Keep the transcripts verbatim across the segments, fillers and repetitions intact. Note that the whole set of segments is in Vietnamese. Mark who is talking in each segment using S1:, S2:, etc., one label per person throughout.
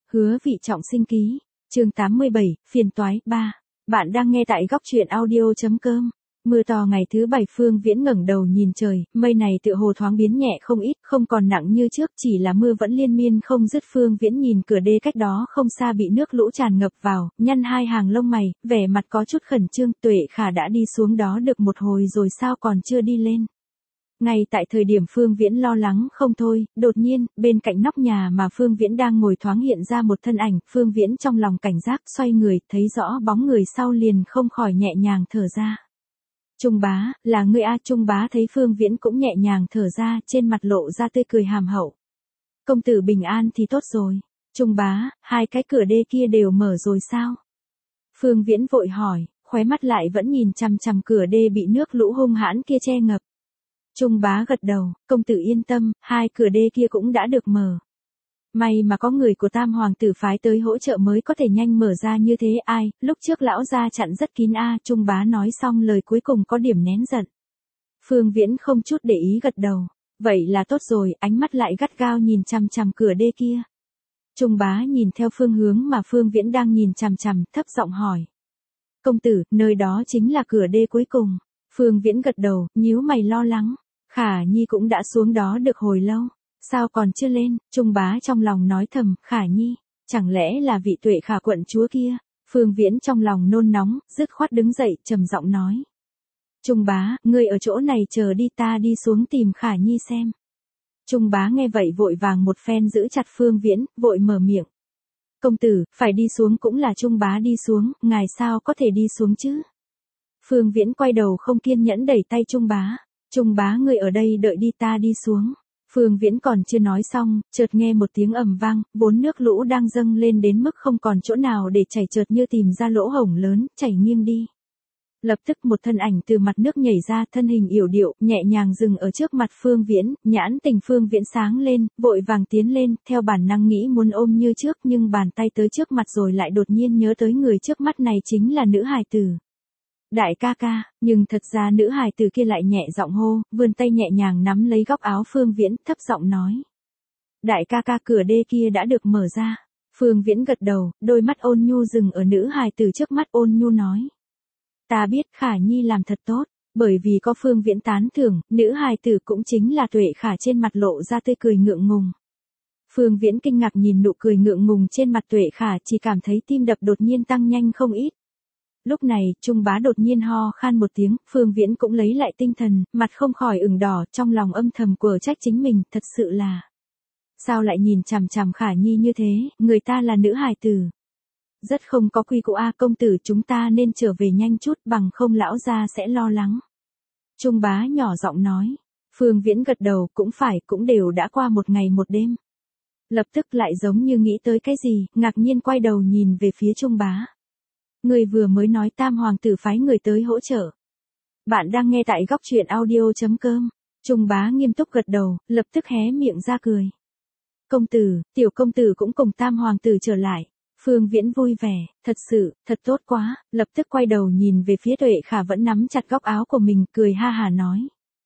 S1: Hứa Vị Trọng sinh ký, chương tám mươi bảy, phiền toái, ba. Bạn đang nghe tại góc truyện audio.com. Mưa to ngày thứ bảy. Phương Viễn ngẩng đầu nhìn trời, mây này tựa hồ thoáng biến nhẹ không ít, không còn nặng như trước, chỉ là mưa vẫn liên miên không dứt. Phương Viễn nhìn cửa đê cách đó không xa bị nước lũ tràn ngập vào, nhăn hai hàng lông mày, vẻ mặt có chút khẩn trương. Tuệ Khả đã đi xuống đó được một hồi rồi sao còn chưa đi lên? Ngay tại thời điểm Phương Viễn lo lắng không thôi, đột nhiên, bên cạnh nóc nhà mà Phương Viễn đang ngồi thoáng hiện ra một thân ảnh. Phương Viễn trong lòng cảnh giác, xoay người, thấy rõ bóng người sau liền không khỏi nhẹ nhàng thở ra. Trung Bá, là ngươi a? Trung Bá thấy Phương Viễn cũng nhẹ nhàng thở ra, trên mặt lộ ra tươi cười hàm hậu. Công tử bình an thì tốt rồi. Trung Bá, hai cái cửa đê kia đều mở rồi sao? Phương Viễn vội hỏi, khóe mắt lại vẫn nhìn chằm chằm cửa đê bị nước lũ hung hãn kia che ngập. Trung Bá gật đầu, công tử yên tâm, hai cửa đê kia cũng đã được mở. May mà có người của Tam Hoàng tử phái tới hỗ trợ mới có thể nhanh mở ra như thế. Ai, lúc trước lão gia chặn rất kín a. À, Trung Bá nói xong lời cuối cùng có điểm nén giận. Phương Viễn không chút để ý gật đầu. Vậy là tốt rồi, ánh mắt lại gắt gao nhìn chằm chằm cửa đê kia. Trung Bá nhìn theo phương hướng mà Phương Viễn đang nhìn chằm chằm, thấp giọng hỏi. Công tử, nơi đó chính là cửa đê cuối cùng. Phương Viễn gật đầu, nhíu mày lo lắng. Khả Nhi cũng đã xuống đó được hồi lâu. Sao còn chưa lên? Trung Bá trong lòng nói thầm, Khả Nhi, chẳng lẽ là vị Tuệ Khả quận chúa kia? Phương Viễn trong lòng nôn nóng, dứt khoát đứng dậy, trầm giọng nói. Trung Bá, ngươi ở chỗ này chờ đi, ta đi xuống tìm Khả Nhi xem. Trung Bá nghe vậy vội vàng một phen giữ chặt Phương Viễn, vội mở miệng. Công tử, phải đi xuống cũng là Trung Bá đi xuống, ngài sao có thể đi xuống chứ? Phương Viễn quay đầu không kiên nhẫn đẩy tay Trung Bá. Trung Bá, ngươi ở đây đợi đi, ta đi xuống. Phương Viễn còn chưa nói xong, chợt nghe một tiếng ầm vang, vốn nước lũ đang dâng lên đến mức không còn chỗ nào để chảy, chợt như tìm ra lỗ hổng lớn, chảy nghiêng đi. Lập tức một thân ảnh từ mặt nước nhảy ra, thân hình yểu điệu, nhẹ nhàng dừng ở trước mặt Phương Viễn, nhãn tình Phương Viễn sáng lên, vội vàng tiến lên, theo bản năng nghĩ muốn ôm như trước, nhưng bàn tay tới trước mặt rồi lại đột nhiên nhớ tới người trước mắt này chính là nữ hài tử. Đại ca ca, nhưng thật ra nữ hài tử kia lại nhẹ giọng hô, vươn tay nhẹ nhàng nắm lấy góc áo Phương Viễn, thấp giọng nói. Đại ca ca, cửa đê kia đã được mở ra. Phương Viễn gật đầu, đôi mắt ôn nhu dừng ở nữ hài tử trước mắt, ôn nhu nói. Ta biết Khả Nhi làm thật tốt, bởi vì có Phương Viễn tán thưởng, nữ hài tử cũng chính là Tuệ Khả trên mặt lộ ra tươi cười ngượng ngùng. Phương Viễn kinh ngạc nhìn nụ cười ngượng ngùng trên mặt Tuệ Khả, chỉ cảm thấy tim đập đột nhiên tăng nhanh không ít. Lúc này, Trung Bá đột nhiên ho khan một tiếng, Phương Viễn cũng lấy lại tinh thần, mặt không khỏi ửng đỏ, trong lòng âm thầm quở trách chính mình, thật sự là. Sao lại nhìn chằm chằm Khả Nhi như thế, người ta là nữ hài tử. Rất không có quy củ a. Công tử, chúng ta nên trở về nhanh chút, bằng không lão gia sẽ lo lắng. Trung Bá nhỏ giọng nói. Phương Viễn gật đầu, cũng phải, cũng đều đã qua một ngày một đêm. Lập tức lại giống như nghĩ tới cái gì, ngạc nhiên quay đầu nhìn về phía Trung Bá. Người vừa mới nói Tam Hoàng tử phái người tới hỗ trợ. Bạn đang nghe tại góc truyện audio.com. Trung Bá nghiêm túc gật đầu, lập tức hé miệng ra cười. Công tử, tiểu công tử cũng cùng Tam Hoàng tử trở lại. Phương Viễn vui vẻ, thật sự, thật tốt quá, lập tức quay đầu nhìn về phía Tuệ Khả vẫn nắm chặt góc áo của mình, cười ha hà nói.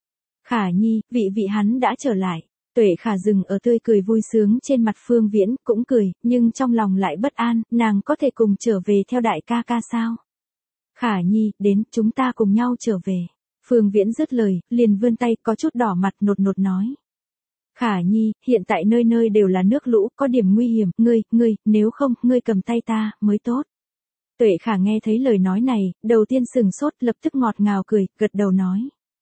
S1: Khả Nhi, vị vị hắn đã trở lại. Tuệ Khả dừng ở tươi cười vui sướng trên mặt Phương Viễn, cũng cười, nhưng trong lòng lại bất an, nàng có thể cùng trở về theo đại ca ca sao? Khả Nhi, đến, chúng ta cùng nhau trở về. Phương Viễn dứt lời, liền vươn tay, có chút đỏ mặt, nột nột nói. Khả Nhi, hiện tại nơi nơi đều là nước lũ, có điểm nguy hiểm, ngươi, ngươi, nếu không, ngươi cầm tay ta, mới tốt. Tuệ Khả nghe thấy lời nói này, đầu tiên sừng sốt, lập tức ngọt ngào cười, gật đầu nói.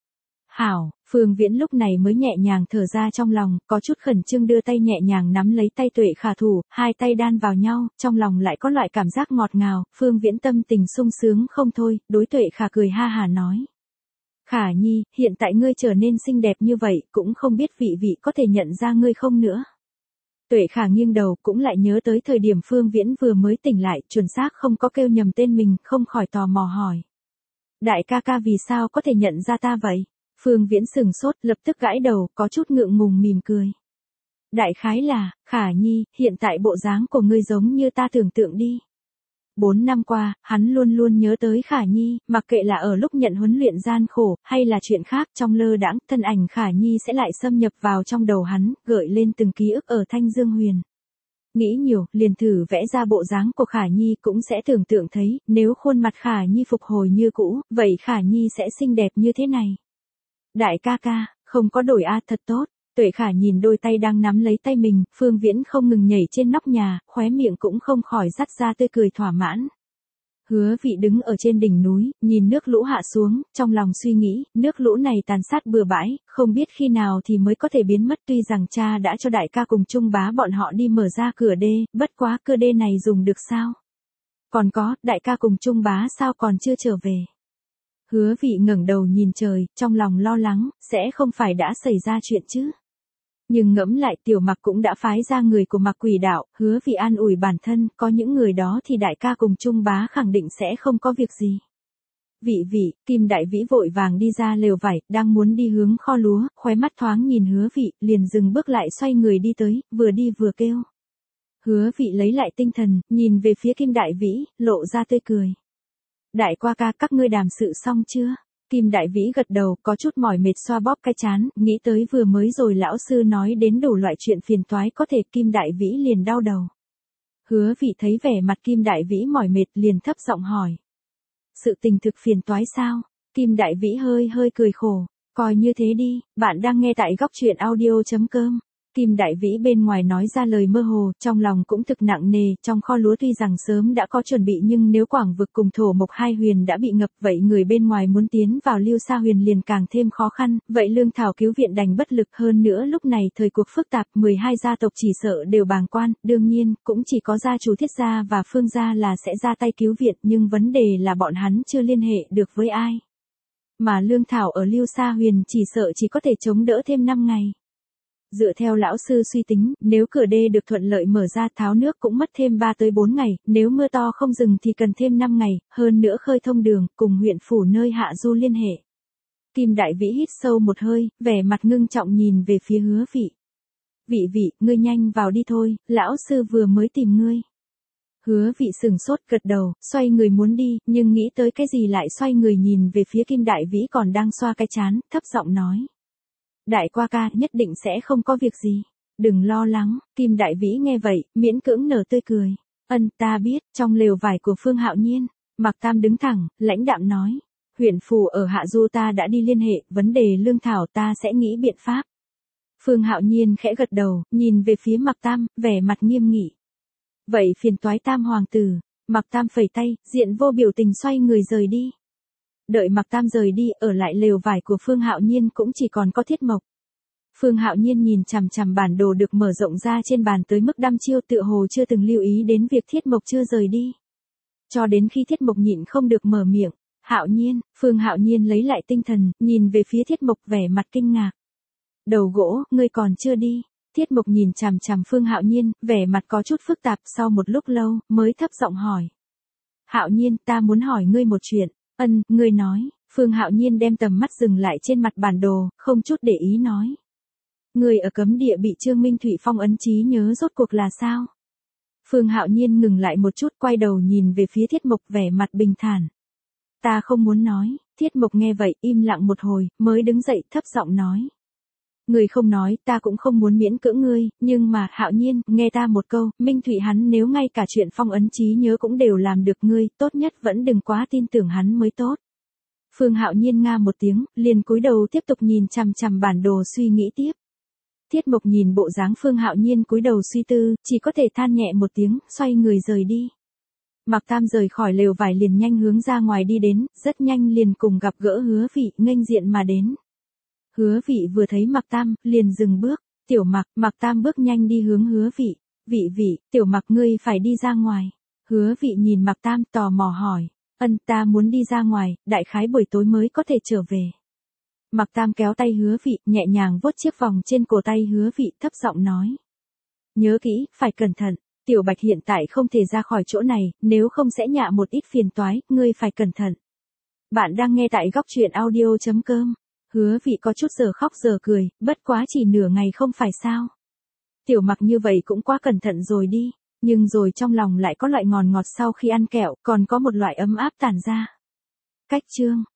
S1: Hảo, Phương Viễn lúc này mới nhẹ nhàng thở ra trong lòng, có chút khẩn trương đưa tay nhẹ nhàng nắm lấy tay Tuệ Khả thủ, hai tay đan vào nhau, trong lòng lại có loại cảm giác ngọt ngào, Phương Viễn tâm tình sung sướng không thôi, đối Tuệ Khả cười ha hà nói. Khả Nhi, hiện tại ngươi trở nên xinh đẹp như vậy, cũng không biết vị vị có thể nhận ra ngươi không nữa. Tuệ Khả nghiêng đầu, cũng lại nhớ tới thời điểm Phương Viễn vừa mới tỉnh lại, chuẩn xác không có kêu nhầm tên mình, không khỏi tò mò hỏi. Đại ca ca vì sao có thể nhận ra ta vậy? Phương Viễn sừng sốt, lập tức gãi đầu, có chút ngượng ngùng mỉm cười. Đại khái là, Khả Nhi, hiện tại bộ dáng của ngươi giống như ta tưởng tượng đi. Bốn năm qua, hắn luôn luôn nhớ tới Khả Nhi, mặc kệ là ở lúc nhận huấn luyện gian khổ, hay là chuyện khác, trong lơ đãng, thân ảnh Khả Nhi sẽ lại xâm nhập vào trong đầu hắn, gợi lên từng ký ức ở Thanh Dương Huyền. Nghĩ nhiều, liền thử vẽ ra bộ dáng của Khả Nhi cũng sẽ tưởng tượng thấy, nếu khuôn mặt Khả Nhi phục hồi như cũ, vậy Khả Nhi sẽ xinh đẹp như thế này. Đại ca ca, không có đổi a, thật tốt. Tuệ Khả nhìn đôi tay đang nắm lấy tay mình, Phương Viễn không ngừng nhảy trên nóc nhà, khóe miệng cũng không khỏi dắt ra tươi cười thỏa mãn. Hứa Vị đứng ở trên đỉnh núi, nhìn nước lũ hạ xuống, trong lòng suy nghĩ, nước lũ này tàn sát bừa bãi, không biết khi nào thì mới có thể biến mất, tuy rằng cha đã cho đại ca cùng Trung Bá bọn họ đi mở ra cửa đê, bất quá cửa đê này dùng được sao? Còn có, đại ca cùng Trung Bá sao còn chưa trở về? Hứa Vị ngẩng đầu nhìn trời, trong lòng lo lắng, sẽ không phải đã xảy ra chuyện chứ? Nhưng ngẫm lại Tiểu Mặc cũng đã phái ra người của Mặc Quỷ đạo, Hứa Vị an ủi bản thân, có những người đó thì đại ca cùng Trung Bá khẳng định sẽ không có việc gì. Vị vị, Kim Đại Vĩ vội vàng đi ra lều vải, đang muốn đi hướng kho lúa, khóe mắt thoáng nhìn Hứa Vị, liền dừng bước lại xoay người đi tới, vừa đi vừa kêu. Hứa Vị lấy lại tinh thần, nhìn về phía Kim Đại Vĩ, lộ ra tươi cười. Đại qua ca, các ngươi đàm sự xong chưa? Kim Đại Vĩ gật đầu, có chút mỏi mệt xoa bóp cái trán, nghĩ tới vừa mới rồi lão sư nói đến đủ loại chuyện phiền toái có thể, Kim Đại Vĩ liền đau đầu. Hứa Vị thấy vẻ mặt Kim Đại Vĩ mỏi mệt liền thấp giọng hỏi. Sự tình thực phiền toái sao? Kim Đại Vĩ hơi hơi cười khổ, coi như thế đi, bạn đang nghe tại góc truyện audio chấm com. Kim Đại Vĩ bên ngoài nói ra lời mơ hồ, trong lòng cũng thực nặng nề, trong kho lúa tuy rằng sớm đã có chuẩn bị nhưng nếu Quảng Vực cùng Thổ Mộc hai huyền đã bị ngập, vậy người bên ngoài muốn tiến vào Lưu Sa huyền liền càng thêm khó khăn, vậy Lương Thảo cứu viện đành bất lực, hơn nữa lúc này thời cuộc phức tạp, mười hai gia tộc chỉ sợ đều bàng quan, đương nhiên, cũng chỉ có gia chủ Thiết gia và Phương gia là sẽ ra tay cứu viện, nhưng vấn đề là bọn hắn chưa liên hệ được với ai. Mà Lương Thảo ở Lưu Sa huyền chỉ sợ chỉ có thể chống đỡ thêm năm ngày. Dựa theo lão sư suy tính, nếu cửa đê được thuận lợi mở ra, tháo nước cũng mất thêm ba tới bốn ngày, nếu mưa to không dừng thì cần thêm năm ngày, hơn nữa khơi thông đường, cùng huyện phủ nơi hạ du liên hệ. Kim Đại Vĩ hít sâu một hơi, vẻ mặt ngưng trọng nhìn về phía Hứa Vị. Vị vị, ngươi nhanh vào đi thôi, lão sư vừa mới tìm ngươi. Hứa Vị sừng sốt gật đầu, xoay người muốn đi, nhưng nghĩ tới cái gì lại xoay người nhìn về phía Kim Đại Vĩ còn đang xoa cái trán, thấp giọng nói. Đại qua ca, nhất định sẽ không có việc gì. Đừng lo lắng, Kim Đại Vĩ nghe vậy, miễn cưỡng nở tươi cười. Ân, ta biết, trong lều vải của Phương Hạo Nhiên. Mạc Tam đứng thẳng, lãnh đạm nói. Huyện phủ ở Hạ Du ta đã đi liên hệ, vấn đề lương thảo ta sẽ nghĩ biện pháp. Phương Hạo Nhiên khẽ gật đầu, nhìn về phía Mạc Tam, vẻ mặt nghiêm nghị. Vậy phiền toái Tam hoàng tử. Mạc Tam phẩy tay, diện vô biểu tình xoay người rời đi. Đợi Mạc Tam rời đi, ở lại lều vải của Phương Hạo Nhiên cũng chỉ còn có Thiết Mộc. Phương Hạo Nhiên nhìn chằm chằm bản đồ được mở rộng ra trên bàn tới mức đăm chiêu, tựa hồ chưa từng lưu ý đến việc Thiết Mộc chưa rời đi. Cho đến khi Thiết Mộc nhịn không được mở miệng, Hạo Nhiên, Phương Hạo Nhiên lấy lại tinh thần, nhìn về phía Thiết Mộc vẻ mặt kinh ngạc. Đầu gỗ, ngươi còn chưa đi. Thiết Mộc nhìn chằm chằm Phương Hạo Nhiên, vẻ mặt có chút phức tạp, sau một lúc lâu, mới thấp giọng hỏi. Hạo Nhiên, ta muốn hỏi ngươi một chuyện. Ân, ngươi nói. Phương Hạo Nhiên đem tầm mắt dừng lại trên mặt bản đồ, không chút để ý nói. Ngươi ở cấm địa bị Trương Minh Thụy phong ấn trí nhớ rốt cuộc là sao? Phương Hạo Nhiên ngừng lại một chút, quay đầu nhìn về phía Thiết Mộc vẻ mặt bình thản. Ta không muốn nói. Thiết Mộc nghe vậy, im lặng một hồi, mới đứng dậy thấp giọng nói. Ngươi không nói, ta cũng không muốn miễn cưỡng ngươi, nhưng mà, Hạo Nhiên, nghe ta một câu, Minh Thụy hắn nếu ngay cả chuyện phong ấn trí nhớ cũng đều làm được, ngươi, tốt nhất vẫn đừng quá tin tưởng hắn mới tốt. Phương Hạo Nhiên nga một tiếng, liền cúi đầu tiếp tục nhìn chằm chằm bản đồ suy nghĩ tiếp. Thiết Mộc nhìn bộ dáng Phương Hạo Nhiên cúi đầu suy tư, chỉ có thể than nhẹ một tiếng, xoay người rời đi. Mạc Tam rời khỏi lều vải liền nhanh hướng ra ngoài đi đến, rất nhanh liền cùng gặp gỡ Hứa Vị, nghênh diện mà đến. Hứa Vị vừa thấy Mạc Tam, liền dừng bước. Tiểu Mạc, Mạc Tam bước nhanh đi hướng Hứa Vị. Vị vị, Tiểu Mạc ngươi phải đi ra ngoài. Hứa Vị nhìn Mạc Tam tò mò hỏi. Ân, ta muốn đi ra ngoài, đại khái buổi tối mới có thể trở về. Mạc Tam kéo tay Hứa Vị, nhẹ nhàng vuốt chiếc vòng trên cổ tay Hứa Vị, thấp giọng nói. Nhớ kỹ, phải cẩn thận. Tiểu Bạch hiện tại không thể ra khỏi chỗ này, nếu không sẽ nhạ một ít phiền toái, ngươi phải cẩn thận. Bạn đang nghe tại góc truyện audio chấm com. Hứa Vị có chút giờ khóc giờ cười, bất quá chỉ nửa ngày không phải sao. Tiểu Mặc như vậy cũng quá cẩn thận rồi đi, nhưng rồi trong lòng lại có loại ngọt ngọt sau khi ăn kẹo, còn có một loại ấm áp tản ra. Cách chương